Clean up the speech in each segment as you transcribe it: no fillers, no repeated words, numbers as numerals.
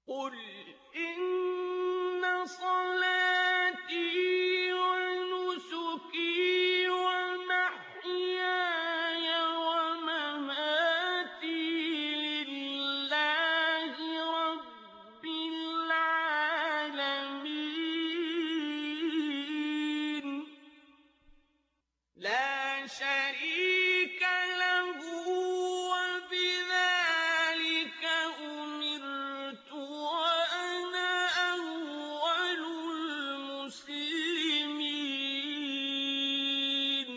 قُلْ إِنَّ صَلَاتِي وَنُسُكِي وَمَحْيَايَ وَمَمَاتِي لِلَّهِ رَبِّ الْعَالَمِينَ لَا شَرِيكَ لَهُ ۖ وَبِذَٰلِكَ أُمِرْتُ وَأَنَا أَوَّلُ الْمُسْلِمِينَ.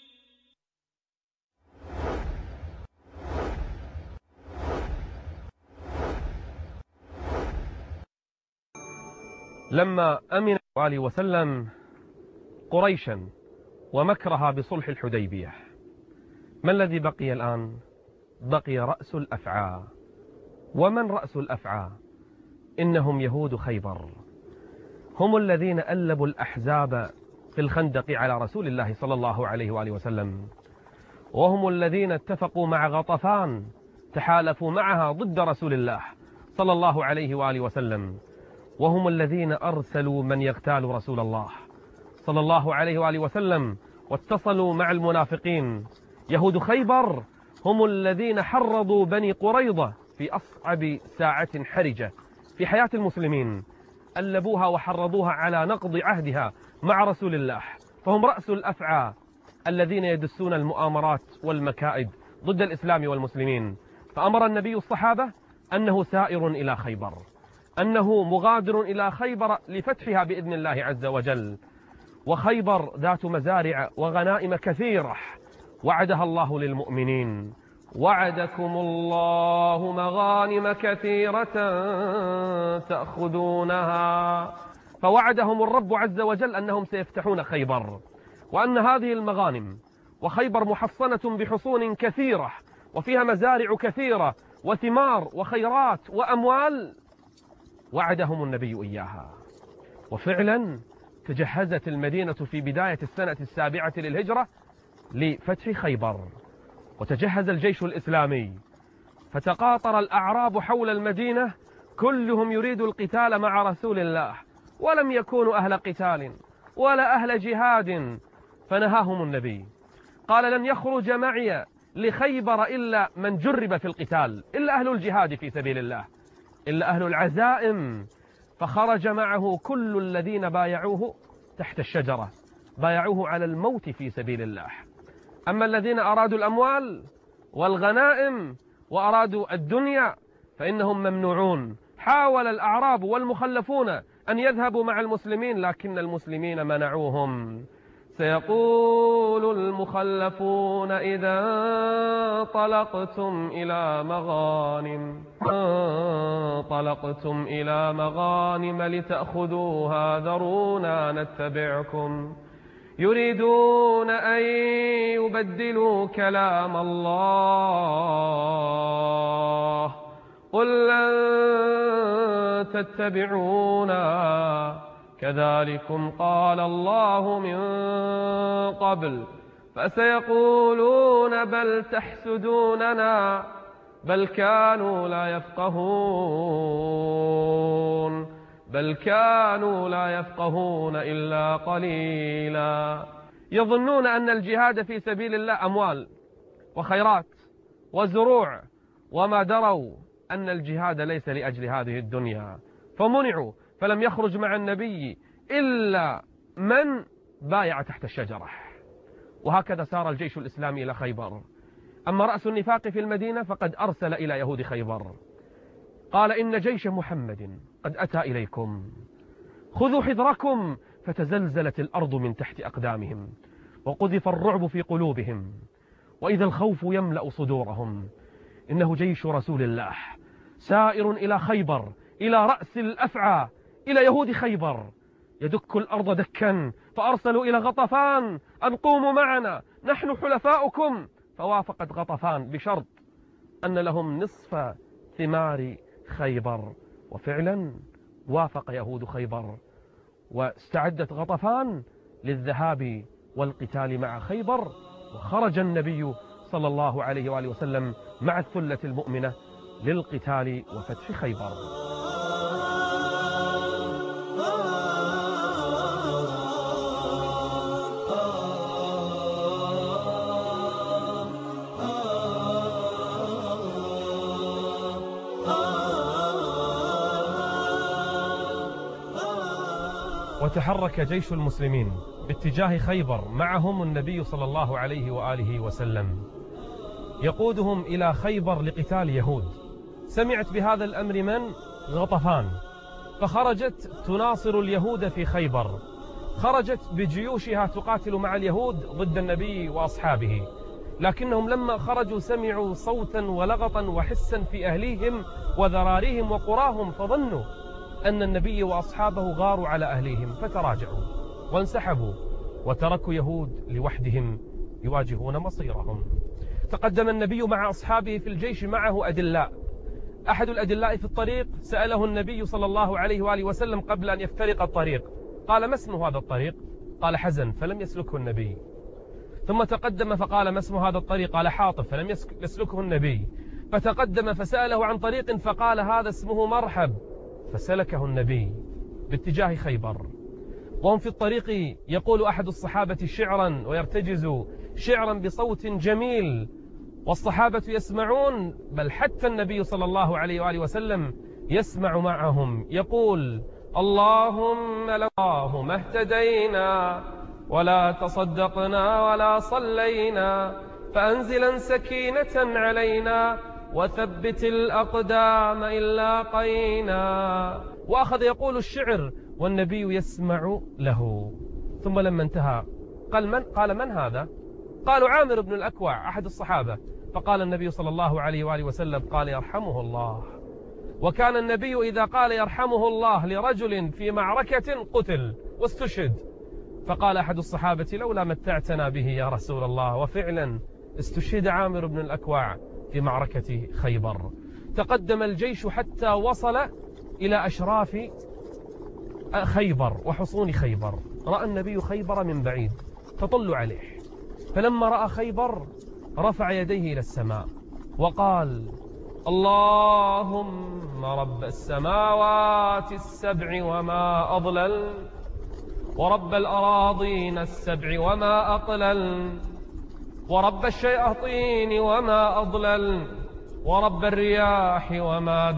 لما أمن عليه وسلم قريشا ومكرها بصلح الحديبية، ما الذي بقي الآن؟ بقي رأس الأفعى. ومن رأس الأفعى؟ إنهم يهود خيبر، هم الذين ألبوا الأحزاب في الخندق على رسول الله صلى الله عليه وآله وسلم، وهم الذين اتفقوا مع غطفان، تحالفوا معها ضد رسول الله صلى الله عليه وآله وسلم، وهم الذين أرسلوا من يغتال رسول الله صلى الله عليه وآله وسلم واتصلوا مع المنافقين. يهود خيبر هم الذين حرضوا بني قريظة في أصعب ساعة حرجة في حياة المسلمين، ألبوها وحرضوها على نقض عهدها مع رسول الله، فهم رأس الأفعى الذين يدسون المؤامرات والمكائد ضد الإسلام والمسلمين. فأمر النبي الصحابة أنه سائر إلى خيبر، أنه مغادر إلى خيبر لفتحها بإذن الله عز وجل. وخيبر ذات مزارع وغنائم كثيرة وعدها الله للمؤمنين: وعدكم الله مغانم كثيرة تأخذونها. فوعدهم الرب عز وجل أنهم سيفتحون خيبر، وأن هذه المغانم، وخيبر محصنة بحصون كثيرة وفيها مزارع كثيرة وثمار وخيرات وأموال، وعدهم النبي إياها. وفعلا تجهزت المدينة في بداية السنة 7 للهجرة لفتح خيبر، وتجهز الجيش الإسلامي، فتقاطر الأعراب حول المدينة كلهم يريد القتال مع رسول الله، ولم يكونوا أهل قتال ولا أهل جهاد، فنهاهم النبي، قال: لن يخرج معي لخيبر إلا من جرب في القتال، إلا أهل الجهاد في سبيل الله، إلا أهل العزائم. فخرج معه كل الذين بايعوه تحت الشجرة، بايعوه على الموت في سبيل الله. أما الذين أرادوا الأموال والغنائم وأرادوا الدنيا فإنهم ممنوعون. حاول الأعراب والمخلفون أن يذهبوا مع المسلمين، لكن المسلمين منعوهم. سيقول المخلفون إذا انطلقتم إلى مغانم لتأخذوها ذرونا نتبعكم، يريدون أن يبدلوا كلام الله، قل لن تتبعونا كذلكم قال الله من قبل، فسيقولون بل تحسدوننا بل كانوا لا يفقهون إلا قليلا. يظنون أن الجهاد في سبيل الله أموال وخيرات وزروع، وما دروا أن الجهاد ليس لأجل هذه الدنيا، فمنعوا، فلم يخرج مع النبي إلا من بايع تحت الشجرة. وهكذا سار الجيش الإسلامي إلى خيبر. أما رأس النفاق في المدينة فقد أرسل إلى يهود خيبر، قال: إن جيش محمد قد أتى إليكم، خذوا حذركم. فتزلزلت الأرض من تحت أقدامهم، وقذف الرعب في قلوبهم، وإذا الخوف يملأ صدورهم. إنه جيش رسول الله سائر إلى خيبر، إلى رأس الأفعى، إلى يهود خيبر، يدك الأرض دكا. فأرسلوا إلى غطفان أن قوموا معنا، نحن حلفاؤكم. فوافقت غطفان بشرط أن لهم نصف ثمار خيبر، وفعلا وافق يهود خيبر، واستعدت غطفان للذهاب والقتال مع خيبر. وخرج النبي صلى الله عليه وآله وسلم مع الثلة المؤمنة للقتال وفتح خيبر. وتحرك جيش المسلمين باتجاه خيبر، معهم النبي صلى الله عليه وآله وسلم يقودهم إلى خيبر لقتال يهود. سمعت بهذا الأمر من؟ غطفان، فخرجت تناصر اليهود في خيبر، خرجت بجيوشها تقاتل مع اليهود ضد النبي وأصحابه، لكنهم لما خرجوا سمعوا صوتا ولغطا وحسا في أهليهم وذراريهم وقراهم، فظنوا أن النبي وأصحابه غاروا على أهليهم، فتراجعوا وانسحبوا وتركوا يهود لوحدهم يواجهون مصيرهم. تقدم النبي مع أصحابه في الجيش، معه أدلاء. أحد الأدلاء في الطريق سأله النبي صلى الله عليه وآله وسلم قبل أن يفترق الطريق، قال: ما اسم هذا الطريق؟ قال: حزن، فلم يسلكه النبي. ثم تقدم فقال: ما اسم هذا الطريق؟ قال: حاطب، فلم يسلكه النبي. فتقدم فسأله عن طريق فقال: هذا اسمه مرحب، فسلكه النبي باتجاه خيبر. وهم في الطريق يقول أحد الصحابة شعرا ويرتجز شعرا بصوت جميل، والصحابة يسمعون، بل حتى النبي صلى الله عليه وآله وسلم يسمع معهم، يقول: اللهم اهتدينا ولا تصدقنا ولا صلينا، فأنزلا سكينة علينا وثبت الأقدام إن لاقينا. وأخذ يقول الشعر والنبي يسمع له. ثم لما انتهى قال: من هذا؟ قالوا: عامر بن الأكوع أحد الصحابة. فقال النبي صلى الله عليه وآله وسلم: قال: يرحمه الله. وكان النبي إذا قال يرحمه الله لرجل في معركة قتل واستشهد. فقال أحد الصحابة: لولا متعتنا به يا رسول الله. وفعلا استشهد عامر بن الأكوع في معركة خيبر. تقدم الجيش حتى وصل إلى أشراف خيبر وحصون خيبر. رأى النبي خيبر من بعيد تطل عليه، فلما رأى خيبر رفع يديه إلى السماء وقال: اللهم رب السماوات السبع وما أضلل، ورب الأراضين السبع وما أقلل، ورب الشياطين وما أضلل، ورب الرياح وما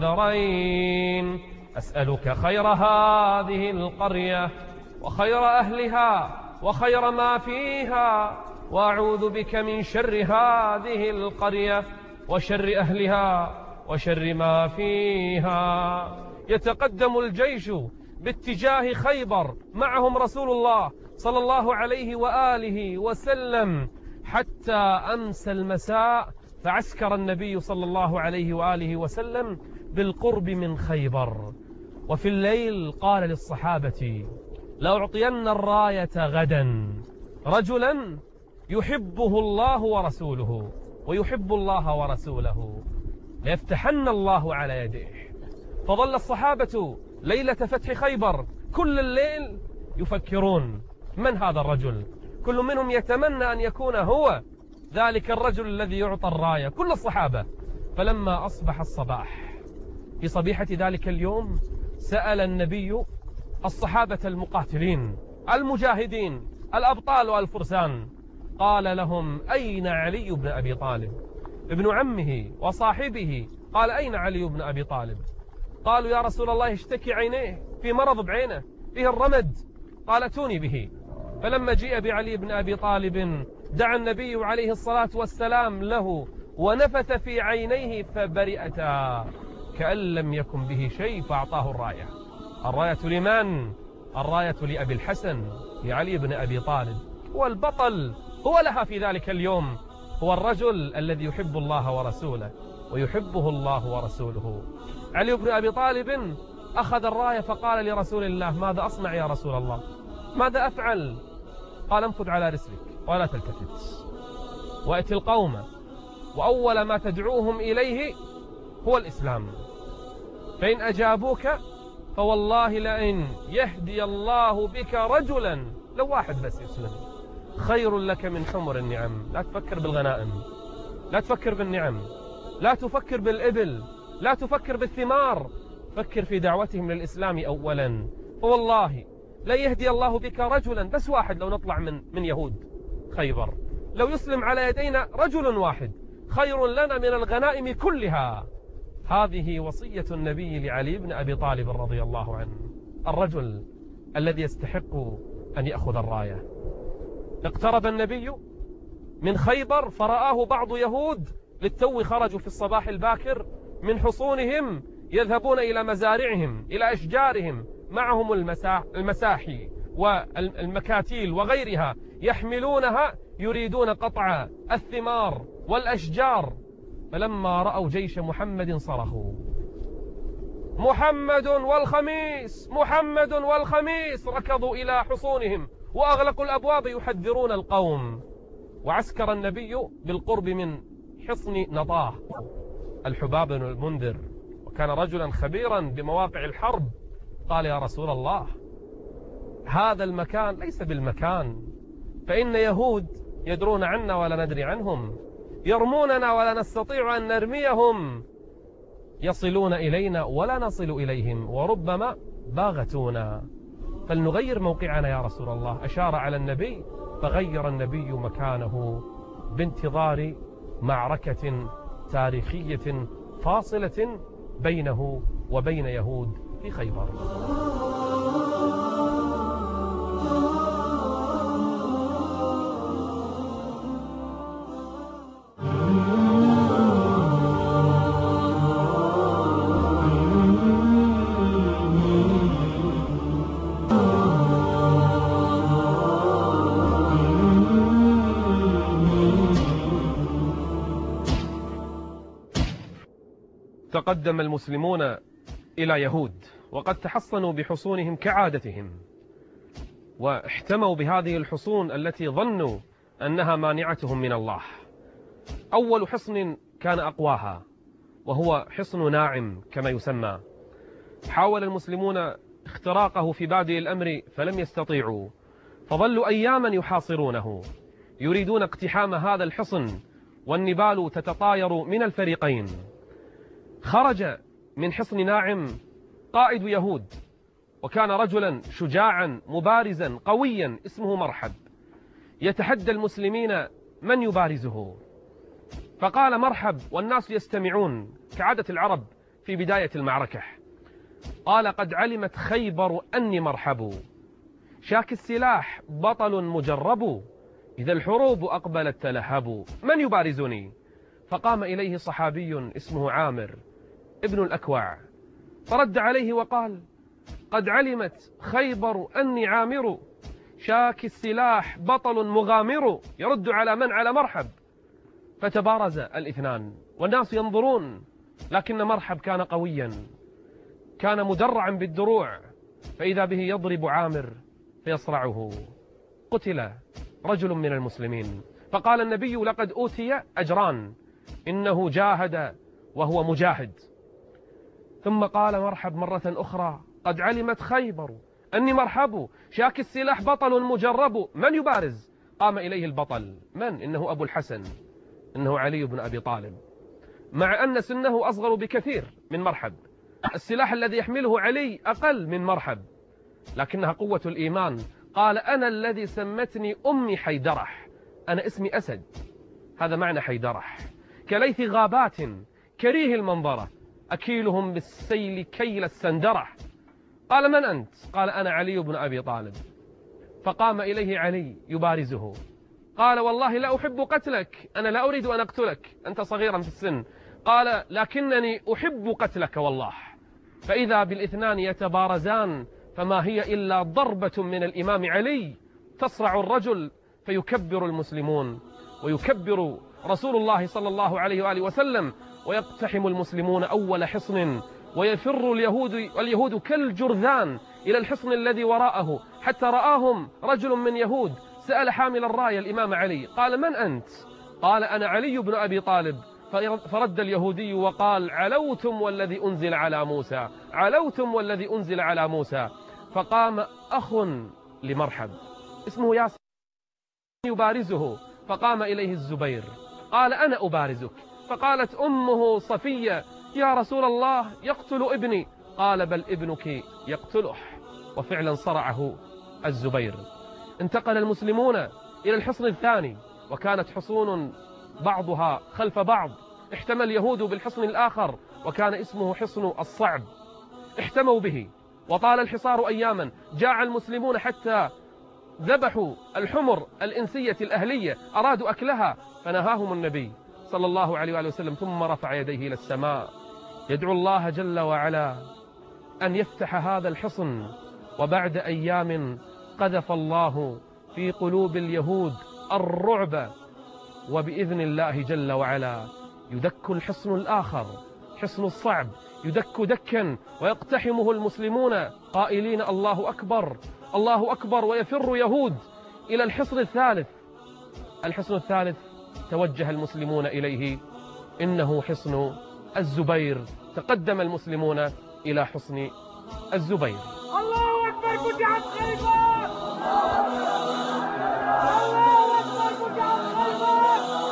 درين، أسألك خير هذه القرية وخير أهلها وخير ما فيها، وأعوذ بك من شر هذه القرية وشر أهلها وشر ما فيها. يتقدم الجيش باتجاه خيبر، معهم رسول الله صلى الله عليه وآله وسلم، حتى أمسى المساء، فعسكر النبي صلى الله عليه وآله وسلم بالقرب من خيبر. وفي الليل قال للصحابة: لأعطين الراية غدا رجلا يحبه الله ورسوله ويحب الله ورسوله، ليفتحن الله على يديه. فظل الصحابة ليلة فتح خيبر كل الليل يفكرون: من هذا الرجل؟ كل منهم يتمنى أن يكون هو ذلك الرجل الذي يعطى الراية، كل الصحابة. فلما أصبح الصباح في صبيحة ذلك اليوم، سأل النبي الصحابة المقاتلين المجاهدين الأبطال والفرسان، قال لهم: أين علي بن أبي طالب ابن عمه وصاحبه؟ قال: أين علي بن أبي طالب؟ قالوا: يا رسول الله اشتكي عينيه، في مرض بعينه فيه الرمد. قال: اتوني به. فلما جيء بعلي بن أبي طالب دعا النبي عليه الصلاة والسلام له ونفث في عينيه فبرئتا كأن لم يكن به شيء، فأعطاه الراية. الراية لمن؟ الراية لأبي الحسن، لعلي بن أبي طالب. هو البطل، هو لها في ذلك اليوم، هو الرجل الذي يحب الله ورسوله ويحبه الله ورسوله. علي بن أبي طالب أخذ الراية فقال لرسول الله: ماذا أصنع يا رسول الله؟ ماذا أفعل؟ قال: انفذ على رسلك ولا تلتفت، وأتي القوم وأول ما تدعوهم إليه هو الإسلام، فإن أجابوك فوالله لئن يهدي الله بك رجلا، لو واحد بس يسلم، خير لك من حمر النعم. لا تفكر بالغنائم، لا تفكر بالنعم، لا تفكر بالإبل، لا تفكر بالثمار، فكر في دعوتهم للإسلام أولا. فوالله لا يهدي الله بك رجلا، بس واحد، لو نطلع من يهود خيبر، لو يسلم على يدينا رجل واحد خير لنا من الغنائم كلها. هذه وصية النبي لعلي بن أبي طالب رضي الله عنه. الرجل الذي يستحق أن يأخذ الراية. اقترب النبي من خيبر فرآه بعض يهود للتو خرجوا في الصباح الباكر من حصونهم يذهبون إلى مزارعهم إلى أشجارهم، معهم المساحي والمكاتيل وغيرها يحملونها يريدون قطع الثمار والأشجار. فلما رأوا جيش محمد صرخوا: محمد والخميس، محمد والخميس. ركضوا إلى حصونهم وأغلقوا الأبواب يحذرون القوم. وعسكر النبي بالقرب من حصن نطاه. الحباب بن المنذر وكان رجلا خبيرا بمواقع الحرب قال: يا رسول الله، هذا المكان ليس بالمكان، فإن يهود يدرون عنا ولا ندري عنهم، يرموننا ولا نستطيع أن نرميهم، يصلون إلينا ولا نصل إليهم، وربما باغتونا، فلنغير موقعنا يا رسول الله. أشار على النبي فغير النبي مكانه بانتظار معركة تاريخية فاصلة بينه وبين يهود في خيبر. تقدم المسلمون إلى يهود وقد تحصنوا بحصونهم كعادتهم، واحتموا بهذه الحصون التي ظنوا أنها مانعتهم من الله. أول حصن كان أقواها وهو حصن ناعم كما يسمى. حاول المسلمون اختراقه في بادئ الأمر فلم يستطيعوا، فظلوا أياما يحاصرونه يريدون اقتحام هذا الحصن، والنبال تتطاير من الفريقين. خرج من حصن ناعم قائد يهود، وكان رجلا شجاعا مبارزا قويا اسمه مرحب، يتحدى المسلمين من يبارزه. فقال مرحب والناس يستمعون كعادة العرب في بداية المعركة، قال: قد علمت خيبر أني مرحب، شاك السلاح بطل مجرب، إذا الحروب أقبلت تلهب، من يبارزني؟ فقام إليه صحابي اسمه عامر ابن الأكوع، فرد عليه وقال: قد علمت خيبر أني عامر، شاك السلاح بطل مغامر. يرد على من؟ على مرحب. فتبارز الاثنان والناس ينظرون، لكن مرحب كان قويا، كان مدرعا بالدروع، فإذا به يضرب عامر فيصرعه. قتل رجل من المسلمين، فقال النبي: لقد أوتي أجران، إنه جاهد وهو مجاهد. ثم قال مرحب مرة أخرى: قد علمت خيبر أني مرحب، شاك السلاح بطل مجرب، من يبارز؟ قام إليه البطل، من؟ إنه أبو الحسن، إنه علي بن أبي طالب، مع أن سنه أصغر بكثير من مرحب، السلاح الذي يحمله علي أقل من مرحب، لكنها قوة الإيمان. قال: أنا الذي سمتني أمي حيدرح، أنا اسمي أسد، هذا معنى حيدرح، كليث غابات كريه المنظرة، أكيلهم بالسيل كيل السندرح. قال: من أنت؟ قال: أنا علي بن أبي طالب. فقام إليه علي يبارزه، قال: والله لا أحب قتلك، أنا لا أريد أن أقتلك، أنت صغيرا في السن. قال: لكنني أحب قتلك والله. فإذا بالاثنان يتبارزان، فما هي إلا ضربة من الإمام علي تصرع الرجل، فيكبر المسلمون ويكبر رسول الله صلى الله عليه وآله وسلم، ويقتحم المسلمون أول حصن، ويفر اليهود كالجرذان إلى الحصن الذي وراءه، حتى رآهم رجل من يهود سأل حامل الراية الإمام علي، قال: من أنت؟ قال: أنا علي بن أبي طالب. فرد اليهودي وقال: علوتم والذي أنزل على موسى، علوتم والذي أنزل على موسى. فقام أخ لمرحب اسمه ياسر يبارزه، فقام إليه الزبير، قال: أنا أبارزك. فقالت أمه صفية: يا رسول الله، يقتل ابني. قال: بل ابنك يقتله. وفعلا صرعه الزبير. انتقل المسلمون إلى الحصن الثاني، وكانت حصون بعضها خلف بعض، احتمى اليهود بالحصن الآخر وكان اسمه حصن الصعب، احتموا به وطال الحصار أياما، جاع المسلمون حتى ذبحوا الحمر الإنسية الأهلية، أرادوا أكلها، فنهاهم النبي صلى الله عليه وآله وسلم، ثم رفع يديه إلى السماء يدعو الله جل وعلا أن يفتح هذا الحصن. وبعد أيام قذف الله في قلوب اليهود الرعب، وبإذن الله جل وعلا يدك الحصن الآخر، حصن الصعب، يدك دكا ويقتحمه المسلمون قائلين الله أكبر الله أكبر، ويفر يهود إلى الحصن الثالث. الحصن الثالث توجه المسلمون إليه، إنه حصن الزبير. تقدم المسلمون إلى حصن الزبير. الله أكبر، فتحت خيبر! الله أكبر، فتحت خيبر!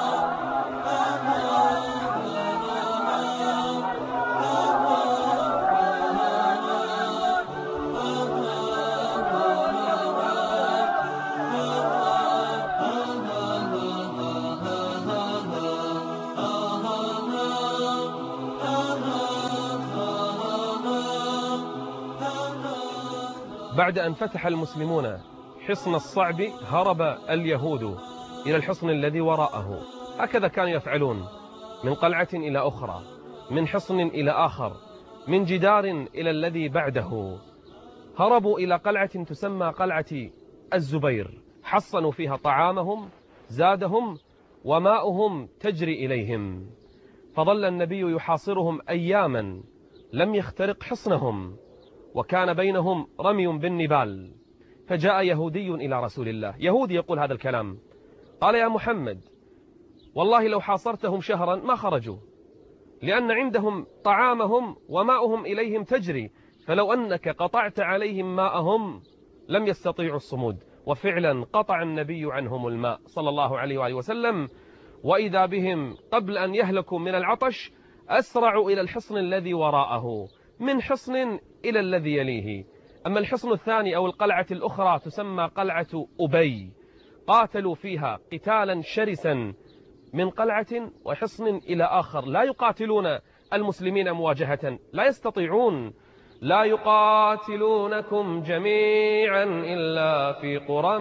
بعد أن فتح المسلمون حصن الصعب هرب اليهود إلى الحصن الذي وراءه. هكذا كانوا يفعلون، من قلعة إلى أخرى، من حصن إلى آخر، من جدار إلى الذي بعده. هربوا إلى قلعة تسمى قلعة الزبير، حصنوا فيها طعامهم، زادهم، وماؤهم تجري إليهم. فظل النبي يحاصرهم أياما، لم يخترق حصنهم، وكان بينهم رمي بالنبال. فجاء يهودي إلى رسول الله، يهودي يقول هذا الكلام، قال: يا محمد، والله لو حاصرتهم شهرا ما خرجوا، لأن عندهم طعامهم وماؤهم إليهم تجري، فلو أنك قطعت عليهم ماءهم لم يستطيعوا الصمود. وفعلا قطع النبي عنهم الماء صلى الله عليه وآله وسلم، وإذا بهم قبل أن يهلكوا من العطش أسرعوا إلى الحصن الذي وراءه، من حصن إلى الذي يليه. أما الحصن الثاني أو القلعة الأخرى تسمى قلعة أبي، قاتلوا فيها قتالا شرسا، من قلعة وحصن إلى آخر، لا يقاتلون المسلمين مواجهة، لا يستطيعون. لا يقاتلونكم جميعا إلا في قرى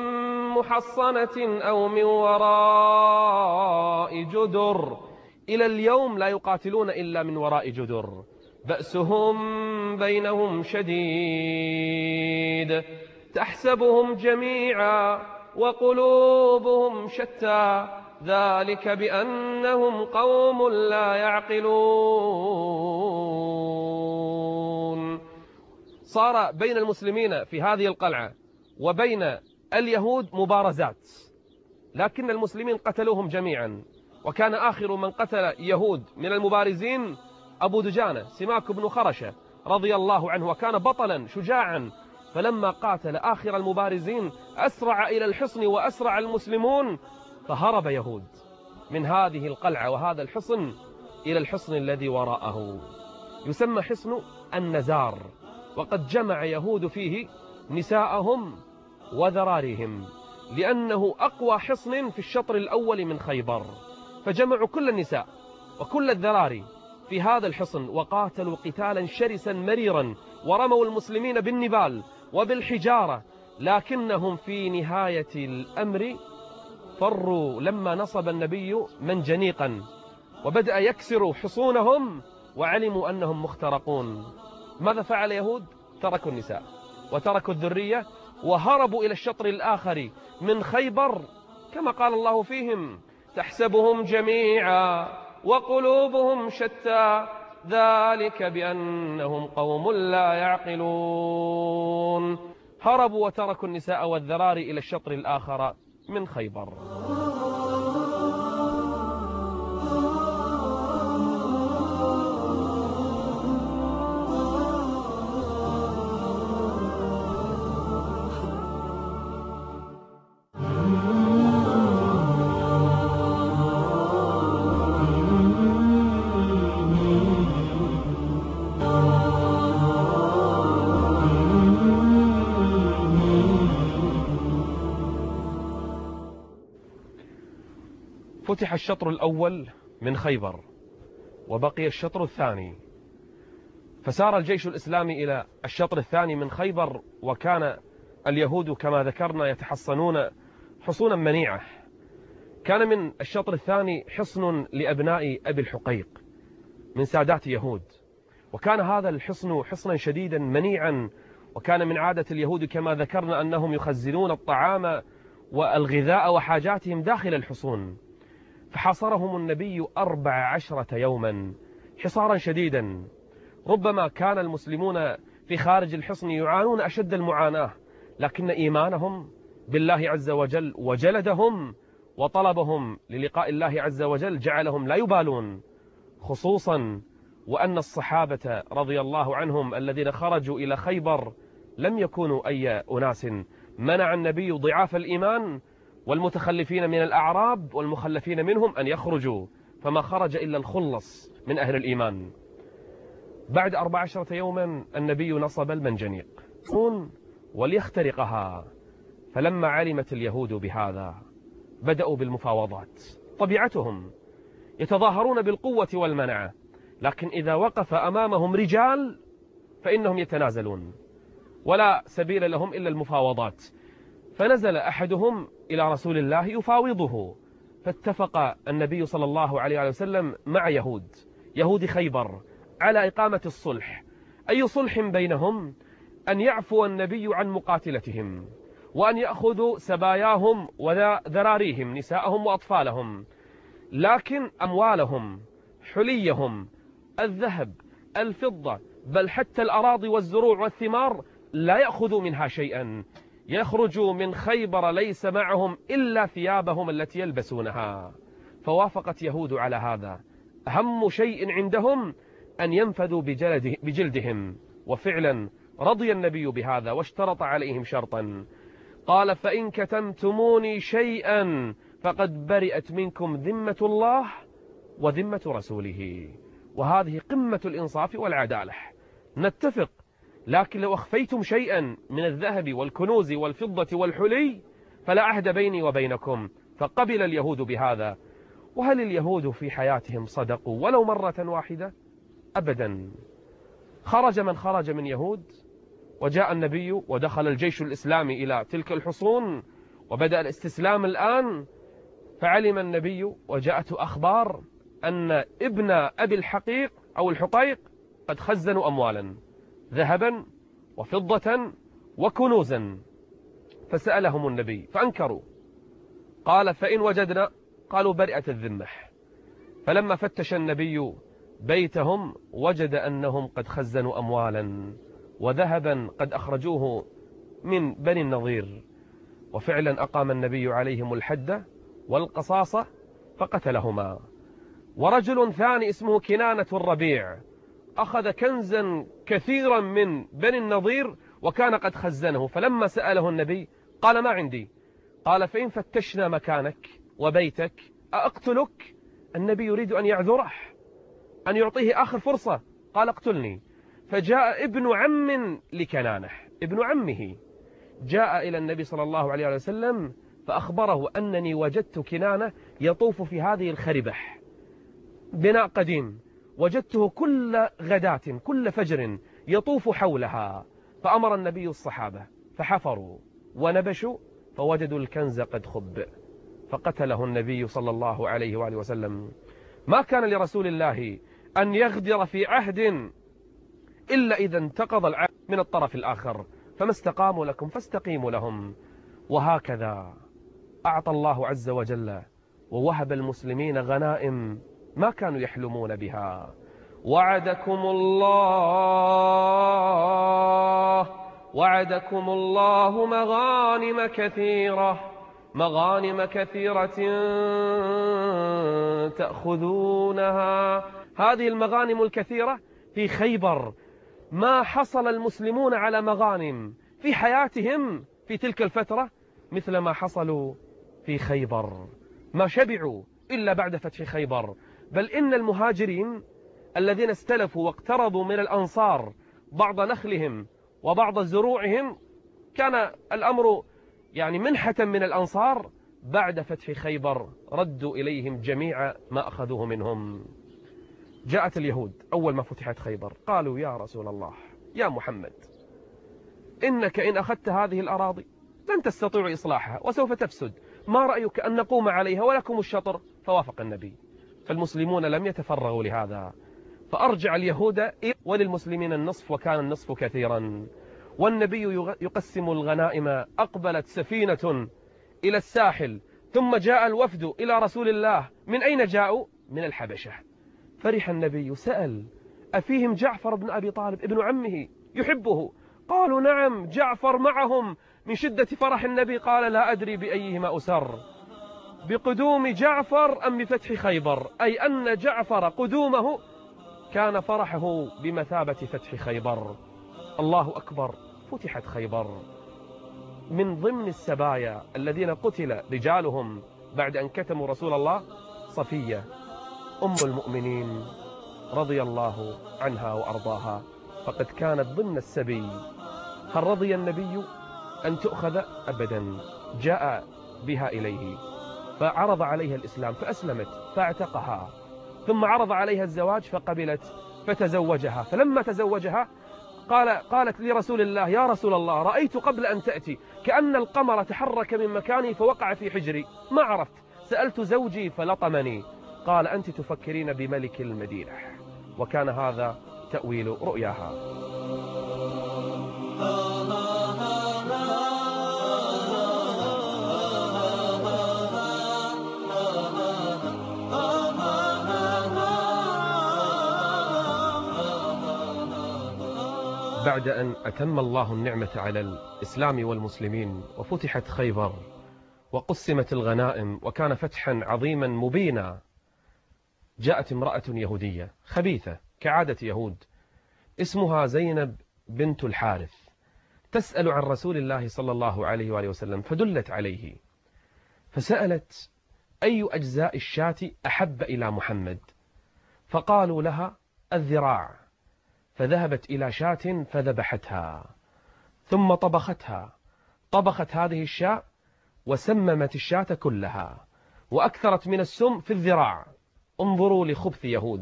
محصنة أو من وراء جدر. إلى اليوم لا يقاتلون إلا من وراء جدر. بأسهم بينهم شديد، تحسبهم جميعا وقلوبهم شتى، ذلك بأنهم قوم لا يعقلون. صار بين المسلمين في هذه القلعة وبين اليهود مبارزات، لكن المسلمين قتلوهم جميعا. وكان آخر من قتل يهود من المبارزين أبو دجانة سماك بن خرشة رضي الله عنه، وكان بطلا شجاعا. فلما قاتل آخر المبارزين أسرع إلى الحصن وأسرع المسلمون، فهرب يهود من هذه القلعة وهذا الحصن إلى الحصن الذي وراءه، يسمى حصن النزار. وقد جمع يهود فيه نساءهم وذراريهم، لأنه أقوى حصن في الشطر الأول من خيبر، فجمعوا كل النساء وكل الذراري في هذا الحصن، وقاتلوا قتالا شرسا مريرا، ورموا المسلمين بالنبال وبالحجارة. لكنهم في نهاية الأمر فروا لما نصب النبي منجنيقا وبدأ يكسر حصونهم، وعلموا أنهم مخترقون. ماذا فعل يهود؟ تركوا النساء وتركوا الذرية وهربوا إلى الشطر الآخر من خيبر، كما قال الله فيهم: تحسبهم جميعا وقلوبهم شتى، ذلك بأنهم قوم لا يعقلون. هربوا وتركوا النساء والذراري إلى الشطر الآخر من خيبر. فتح الشطر الأول من خيبر، وبقي الشطر الثاني، فسار الجيش الإسلامي إلى الشطر الثاني من خيبر، وكان اليهود كما ذكرنا يتحصنون حصونا منيعة. كان من الشطر الثاني حصن لأبناء أبي الحقيق من سادات يهود، وكان هذا الحصن حصنا شديدا منيعا، وكان من عادة اليهود كما ذكرنا أنهم يخزنون الطعام والغذاء وحاجاتهم داخل الحصون. فحاصرهم النبي 14 يوما حصارا شديدا. ربما كان المسلمون في خارج الحصن يعانون أشد المعاناة، لكن إيمانهم بالله عز وجل وجلدهم وطلبهم للقاء الله عز وجل جعلهم لا يبالون، خصوصا وأن الصحابة رضي الله عنهم الذين خرجوا إلى خيبر لم يكونوا أي أناس. منع النبي ضعاف الإيمان والمتخلفين من الأعراب والمخلفين منهم أن يخرجوا، فما خرج إلا الخلص من أهل الإيمان. بعد 14 يوما النبي نصب المنجنيق وليخترقها. فلما علمت اليهود بهذا بدأوا بالمفاوضات. طبيعتهم يتظاهرون بالقوة والمنعة، لكن إذا وقف أمامهم رجال فإنهم يتنازلون ولا سبيل لهم إلا المفاوضات. فنزل أحدهم إلى رسول الله يفاوضه، فاتفق النبي صلى الله عليه وسلم مع يهود خيبر على إقامة الصلح. أي صلح بينهم؟ أن يعفو النبي عن مقاتلتهم، وأن يأخذوا سباياهم وذراريهم نساءهم وأطفالهم، لكن أموالهم حليهم الذهب الفضة بل حتى الأراضي والزروع والثمار لا يأخذوا منها شيئا. يخرجوا من خيبر ليس معهم إلا ثيابهم التي يلبسونها. فوافقت يهود على هذا. أهم شيء عندهم أن ينفذوا بجلدهم، وفعلا رضي النبي بهذا واشترط عليهم شرطا، قال: فإن كتمتموني شيئا فقد برئت منكم ذمة الله وذمة رسوله. وهذه قمة الإنصاف والعدالة. نتفق، لكن لو أخفيتم شيئا من الذهب والكنوز والفضة والحلي فلا عهد بيني وبينكم. فقبل اليهود بهذا. وهل اليهود في حياتهم صدقوا ولو مرة واحدة؟ أبدا. خرج من خرج من يهود، وجاء النبي ودخل الجيش الإسلامي إلى تلك الحصون وبدأ الاستسلام الآن. فعلم النبي وجاءته أخبار أن ابن أبي الحقيق أو الحقيق قد خزنوا أموالا ذهبا وفضة وكنوزا. فسألهم النبي فأنكروا. قال: فإن وجدنا؟ قالوا: برئت الذمة. فلما فتش النبي بيتهم وجد أنهم قد خزنوا أموالا وذهبا قد أخرجوه من بني النضير. وفعلا أقام النبي عليهم الحد والقصاصة فقتلهما. ورجل ثاني اسمه كنانة الربيع أخذ كنزا كثيرا من بني النضير وكان قد خزنه. فلما سأله النبي قال: ما عندي. قال: فإن فتشنا مكانك وبيتك أقتلك؟ النبي يريد أن يعذره، أن يعطيه آخر فرصة. قال: اقتلني. فجاء ابن عم لكنانة، ابن عمه، جاء إلى النبي صلى الله عليه وسلم فأخبره أنني وجدت كنانة يطوف في هذه الخربة، بناء قديم، وجدته كل غداة كل فجر يطوف حولها. فأمر النبي الصحابة فحفروا ونبشوا فوجدوا الكنز قد خبئ، فقتله النبي صلى الله عليه وآله وسلم. ما كان لرسول الله أن يغدر في عهد إلا إذا انتقض العهد من الطرف الآخر. فما استقاموا لكم فاستقيموا لهم. وهكذا أعطى الله عز وجل ووهب المسلمين غنائم ما كانوا يحلمون بها. وعدكم الله مغانم كثيرة تأخذونها. هذه المغانم الكثيرة في خيبر. ما حصل المسلمون على مغانم في حياتهم في تلك الفترة مثل ما حصلوا في خيبر. ما شبعوا إلا بعد فتح خيبر. بل إن المهاجرين الذين استلفوا واقترضوا من الأنصار بعض نخلهم وبعض زروعهم، كان الأمر يعني منحة من الأنصار، بعد فتح خيبر ردوا إليهم جميع ما أخذوه منهم. جاءت اليهود أول ما فتحت خيبر، قالوا يا رسول الله يا محمد إنك إن أخذت هذه الأراضي لن تستطيع إصلاحها وسوف تفسد، ما رأيك أن نقوم عليها ولكم الشطر؟ فوافق النبي. فالمسلمون لم يتفرغوا لهذا، فأرجع اليهود وللمسلمين النصف وكان النصف كثيرا. والنبي يقسم الغنائم. أقبلت سفينة إلى الساحل، ثم جاء الوفد إلى رسول الله. من أين جاءوا؟ من الحبشة. فرح النبي، سأل أفيهم جعفر بن أبي طالب ابن عمه يحبه؟ قالوا نعم، جعفر معهم. من شدة فرح النبي قال لا أدري بأيهما أسر، بقدوم جعفر أم بفتح خيبر، أي أن جعفر قدومه كان فرحه بمثابة فتح خيبر. الله أكبر، فتحت خيبر. من ضمن السبايا الذين قتل رجالهم بعد أن كتموا رسول الله صفية أم المؤمنين رضي الله عنها وأرضاها، فقد كانت ضمن السبي. هل رضي النبي أن تؤخذ؟ أبدا. جاء بها إليه فعرض عليها الإسلام فأسلمت فاعتقها، ثم عرض عليها الزواج فقبلت فتزوجها. فلما تزوجها قالت لرسول الله يا رسول الله رأيت قبل أن تأتي كأن القمر تحرك من مكاني فوقع في حجري، ما عرفت، سألت زوجي فلطمني. قال أنت تفكرين بملك المدينة. وكان هذا تأويل رؤياها. بعد أن أتم الله النعمة على الإسلام والمسلمين وفتحت خيبر وقسمت الغنائم وكان فتحا عظيما مبينا، جاءت امرأة يهودية خبيثة كعادة يهود اسمها زينب بنت الحارث، تسأل عن رسول الله صلى الله عليه وآله وسلم، فدلت عليه فسألت أي أجزاء الشاة أحب إلى محمد؟ فقالوا لها الذراع، فذهبت إلى شاة فذبحتها ثم طبختها، طبخت هذه الشاة وسممت الشاة كلها وأكثرت من السم في الذراع. انظروا لخبث يهود.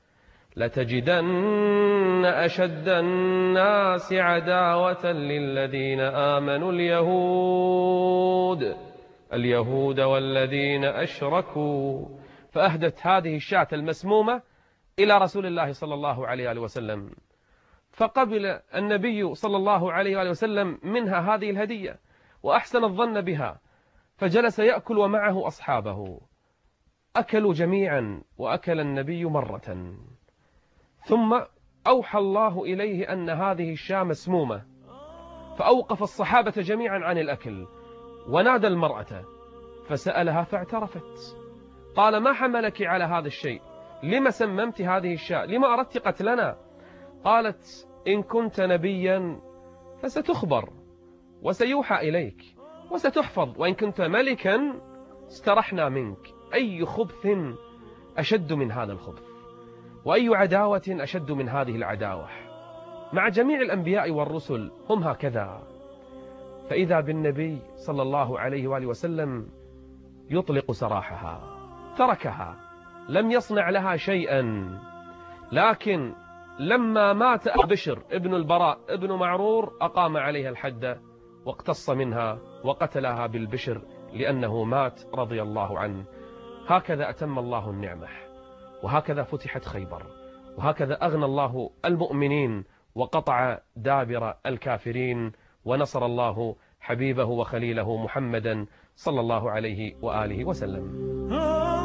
لتجدن أشد الناس عداوة للذين آمنوا اليهود والذين أشركوا. فأهدت هذه الشاة المسمومة إلى رسول الله صلى الله عليه وسلم، فقبل النبي صلى الله عليه وسلم منها هذه الهدية وأحسن الظن بها، فجلس يأكل ومعه أصحابه، أكلوا جميعا وأكل النبي مرة، ثم أوحى الله إليه أن هذه الشاة مسمومة، فأوقف الصحابة جميعا عن الأكل ونادى المرأة فسألها فاعترفت. قال ما حملك على هذا الشيء؟ لما سممت هذه الشاة؟ لما أردت قتلنا؟ قالت إن كنت نبيا فستخبر وسيوحى إليك وستحفظ، وإن كنت ملكا استرحنا منك. أي خبث أشد من هذا الخبث، وأي عداوة أشد من هذه العداوة. مع جميع الأنبياء والرسل هم هكذا. فإذا بالنبي صلى الله عليه وآله وسلم يطلق سراحها، تركها، لم يصنع لها شيئا. لكن لما مات بشر ابن البراء ابن معرور أقام عليها الحد واقتص منها وقتلها بالبشر لأنه مات رضي الله عنه. هكذا أتم الله النعمة، وهكذا فتحت خيبر، وهكذا أغنى الله المؤمنين وقطع دابر الكافرين، ونصر الله حبيبه وخليله محمدا صلى الله عليه وآله وسلم.